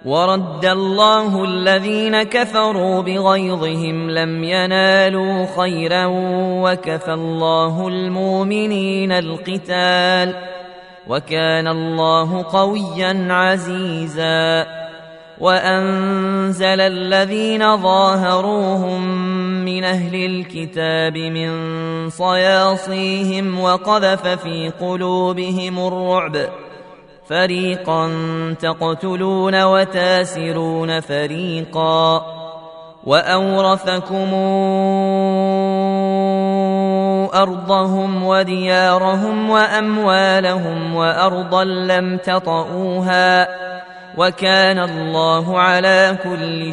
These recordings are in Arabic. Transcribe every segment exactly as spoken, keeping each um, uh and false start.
ورد الله الذين كفروا بغيظهم لم ينالوا خيرا وكفى الله المؤمنين القتال وكان الله قويا عزيزا وأنزل الذين ظاهروهم من أهل الكتاب من صياصيهم وقذف في قلوبهم الرعب فريقا تقتلون وتاسرون فريقا وأورثكم أرضهم وديارهم وأموالهم وأرضا لم تطئوها وكان الله على كل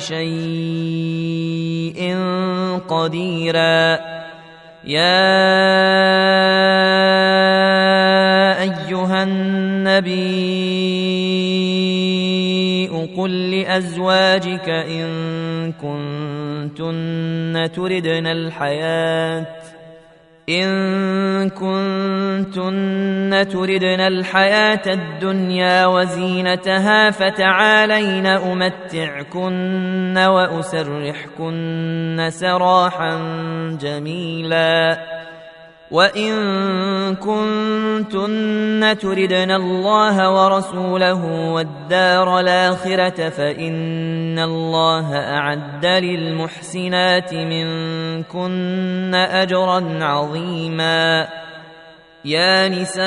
شيء قديرا يا أيها النبي قل لأزواجك إن كنتن تردن الحياة إن كنتن تردن الحياة الدنيا وزينتها فتعالين أمتعكن وأسرحكن سراحا جميلا وإن كنتن تردن الله ورسوله والدار الآخرة فإن الله أعد للمحسنات منكن أجرا عظيما يا نساء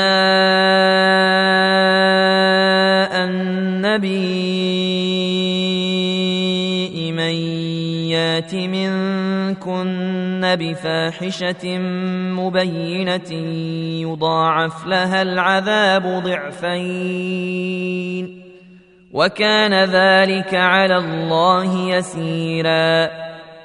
النبي من يات منكن بفاحشة مبينة يضاعف لها العذاب ضعفين وكان ذلك على الله يسيرا